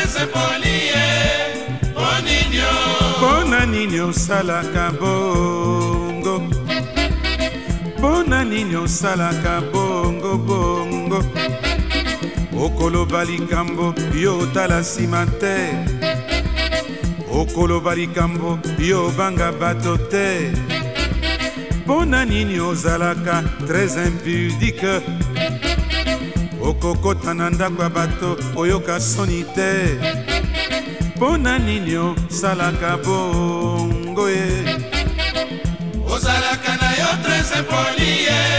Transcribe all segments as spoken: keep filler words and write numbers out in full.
tres poli Boninho Bona nini osalaka bongo Bona nini osalaka bongo bongo Okoloba likambo yo tala nsima te Okoloba likambo yo banga bato te Bona nini ozalaka très impudique Okokota na ndako ya bato oyoka soni te Bona nini osalaka bongo ye Ozalaka na yo tres poli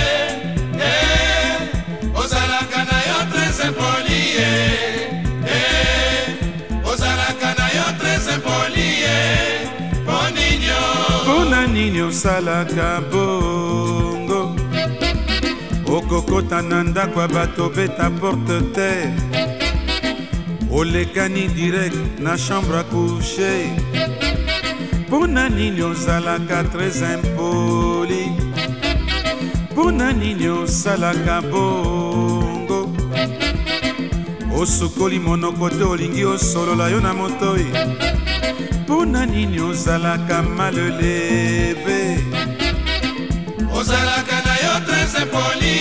eh Ozalaka na yo tres poli eh Ozalaka na yo tres poli Boninho Bona nini osalaka bongo Okokota na ndako ya bato beta porte te Olekani direct na chambre à coucher Bona nini ozalaka très impoli Bona nini osalaka bongo Osukoli monoko te olingi osolola yo na motoi Bona nini ozalaka mal levé Ozalaka na yo tres poli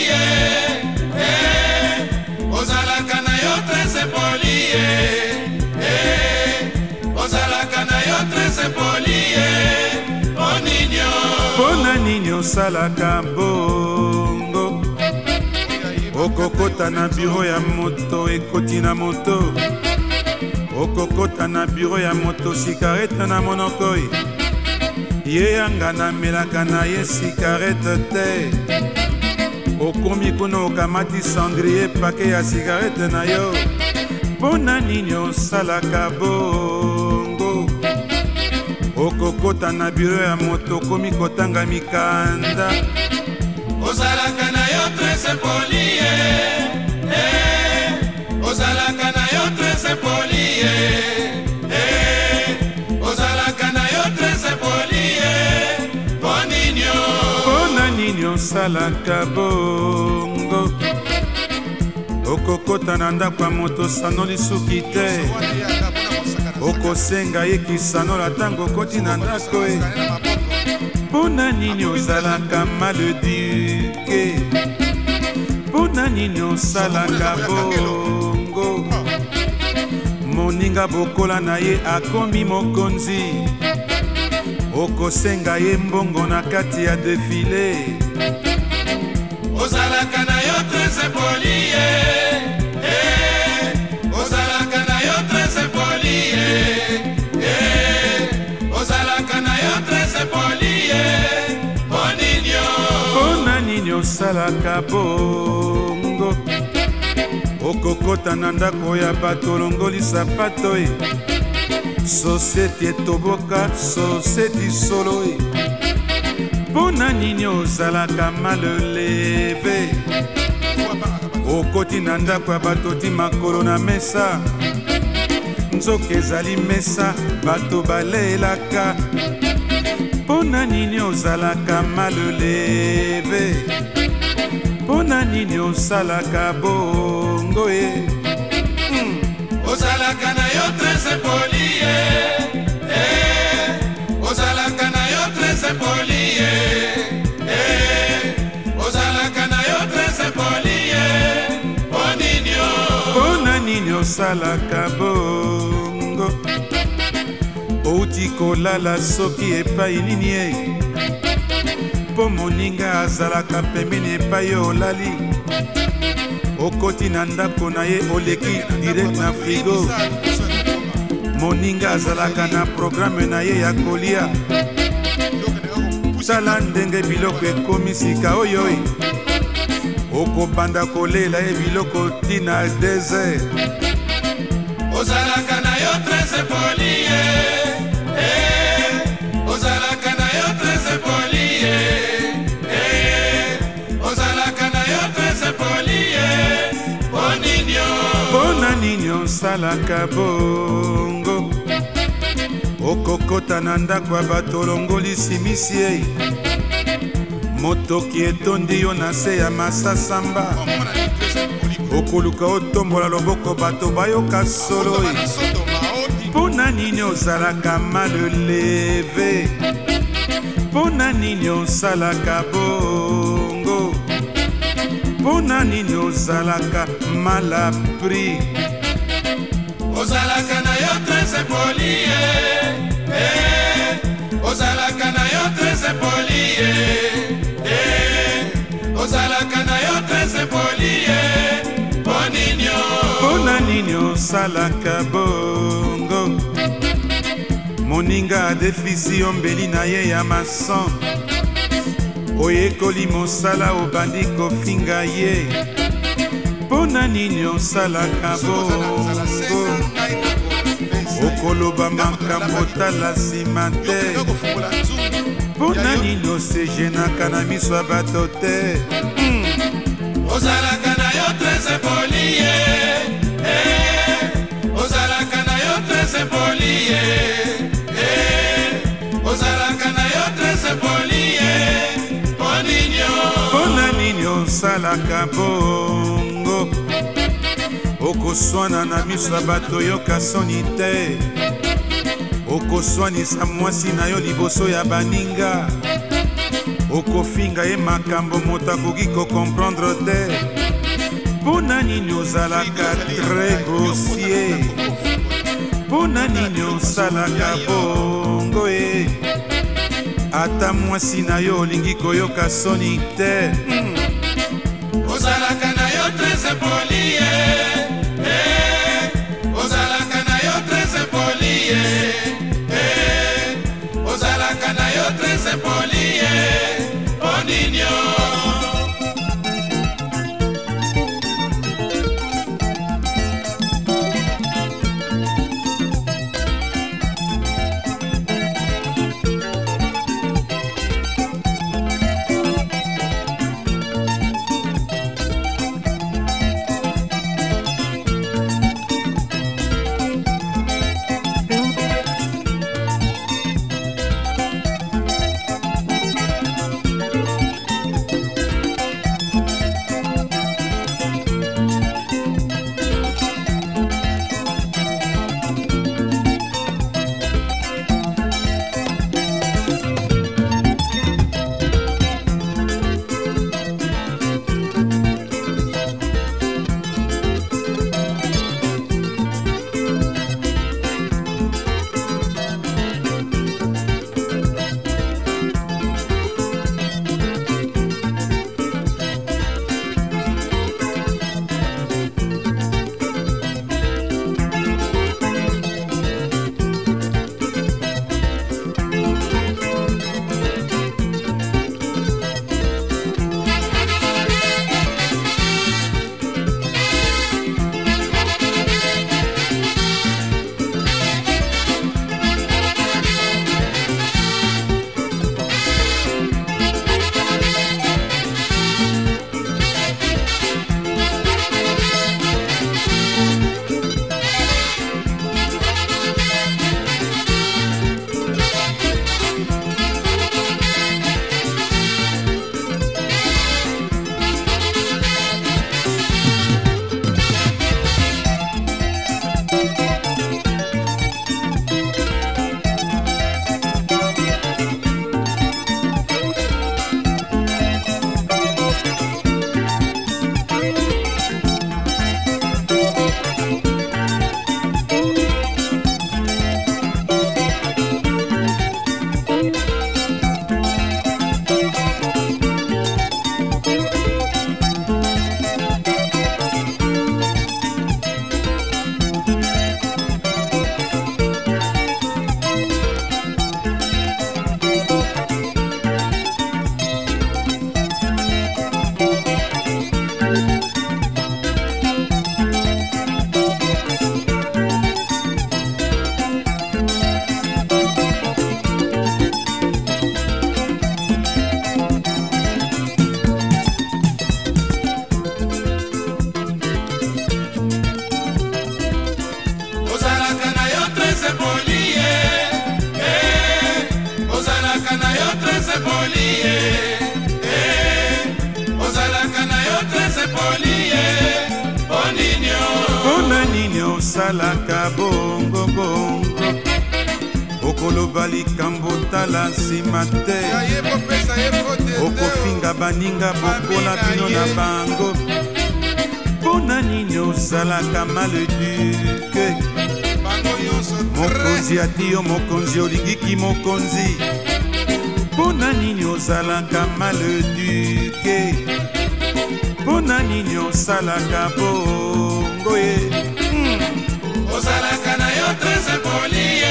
eh Ozalaka na yo tres poli eh Ozalaka na yo tres poli Boninho Bona nini osalaka bongo Okokota na biro ya moto ekoti na moto Okokota na biro ya moto sikarete na monokoi Ye yanga na melaka na ye sikarete te Okomi kuna okamati cendrier pake ya sikarete na yo Bona nini osalaka bongo Okokota na biro ya moto komi kotanga mikanda Ozalaka na yo tres poli eh Ozalaka na yo tres poli eh Ozalaka na yo tres poli Boninho Bona nini osalaka bongo Okokota na ndako ya moto sanoli suki te Okosenga ye kisanola tango koti na ndako e Bona nini ozalaka maleduke Bona nini osalaka bongo Moninga bokola na ye akomi mokonzi Okosenga ye mbongo na kati ya defile Ozalaka na yo tres poli eh Ozalaka na yo tres poli eh Ozalaka na yo tres poli Boninho Bona nini osalaka bongo Okokota na ndako ya bato longoli sapato e Soseti etoboka, soseti solo e Bona nini ozalaka mal levé Okoti na ndako ya bato ti makolo na mesa Nzoka ezali mesa bato balelaka Bona nini ozalaka mal levé Bona nini osalaka bongo e mm. Ozalaka na yo tres poli eh Ozalaka na yo tres poli eh Ozalaka na yo tres poli Boninho Bona nini osalaka bongo Outi kolala soki epai nini e Po moninga azalaka pembeni epai olali Okoti na ndako na ye oleki direct na frigo Moninga azalaka na programe na ye ya kolia Tala ndenge biloko ekomi sika oyoi Okobanda kolela ye biloko tina desert Ozalaka na yo tres poli eh Ozalaka na yo tres poli eh Ozalaka na yo tres poli Boninho Bona nini osalaka bongo Okokota na ndako ya bato longoli simisi ye motoki etondi yo na se ya masasamba okoluka otombola loboko bato bayoka solo mpo na nini ozalaka maleleve mpo na nini osalaka bongo mpo na nini ozalaka malapri ozalaka na yo trese poli ozalaka na yo trese poli ozalaka na yo trese poli mpo na nini osalaka bongo moninga adefisi ombeli na ye ya mason oyekoli mosala obandi kofinga ye mpo na nini osalaka bongo okoloba makambo tala nsima te mpo na nini osejenaka na miso ya bato te ozalaka na yo trese poli ozalaka na yo trese poli ozalaka na yo trese poli mpo na nini osalaka bongo okoswana na miso ya bato yoka soni te okoswanisa mwasi na yo liboso ya baninga okofinga ye makambo moto akoki kokomprendre te mpo na nini ozalaka très grossier mpo na nini osalaka bongo e ata mwasi na yo olingi koyoka soni te ozalaka na yo trese poli ozalaka na yo trese poli ozalaka na yo trese poli oninyo osalaka bongo bongo okoloba likambo tala nsima te okofinga baninga bokola bino na bango mpona nini ozalaka maleduke mokonzi ati yo mokonzi olingiki mokonzi mpona nini ozalaka maleduke mpona nini osalaka bongo ye ozalaka na yo tres impoli ye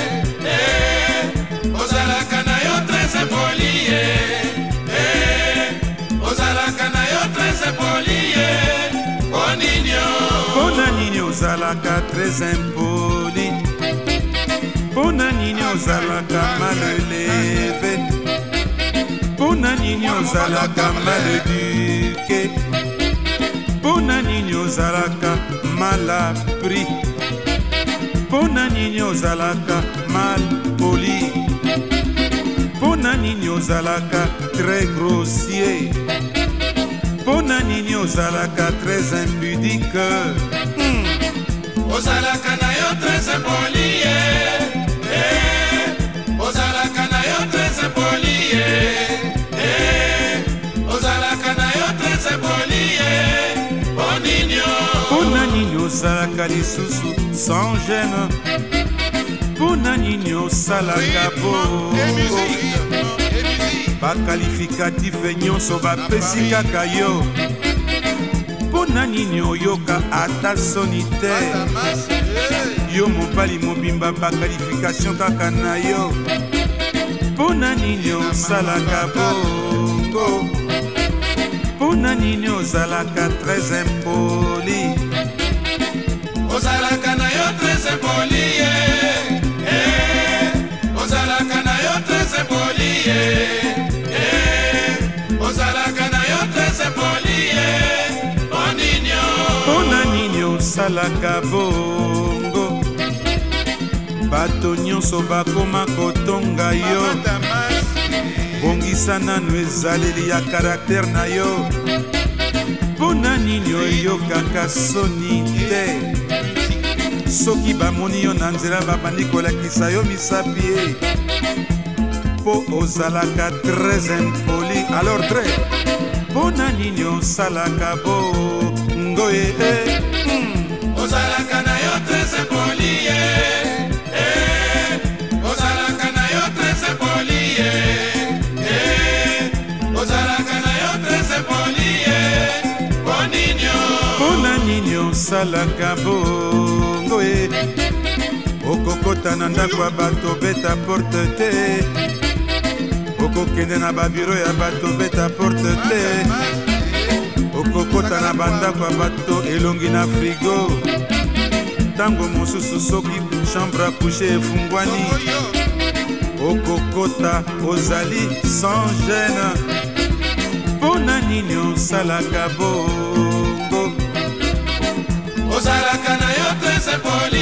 ozalaka na yo tres impoli ye ozalaka na yo tres impoli ye mpona nini ozalaka tres impoli mpona nini ozalaka maleleve mpona nini ozalaka maleduke mpona nini ozalaka malapri mpona nini ozalaka malpoli mpona nini ozalaka très grossier mpona nini ozalaka très impudique ozalaka na yo tres impoli ye ozalaka na yo tres impoli ye ozalaka na yo tres impoli ye mpona nini ozalaka lisusu sans gêne mpona nini osalaka bongo bakalifikative nyonso bapesi kaka yo mpona nini oyoka ata soni te yo mobali mobimba bakalifikation kaka na yo mpona nini osalaka bongo mpona nini ozalaka tres impoli ozalaka na yo tres impoli ye ozalaka na yo tres impoli ye ozalaka na yo tres impoli ye mpona nini osalaka bongo bato nyonso bakoma kotonga yo bongisa nanu ezaleli ya karaktere na yo mpona nini oyokaka soni te soki bamoni yo na nzela babandi kolakisa yo misapi ye mpo ozalaka tres impoli alors tres mpona nini osalaka bongo ye ozalaka na yo tres impoli ye ozalaka na yo tres impoli ye ozalaka na yo tres impoli ye mpona nini osalaka bongo ye okokota na ndako ya bato beta porte te okokende na babiro ya bato beta porte te okokota na bandako ya bato elongi na frigo ntango mosusu soki chambre a couche efungwani okokota ozali sans gêne mpona nini osalaka bongo ozalaka na yo tres impoli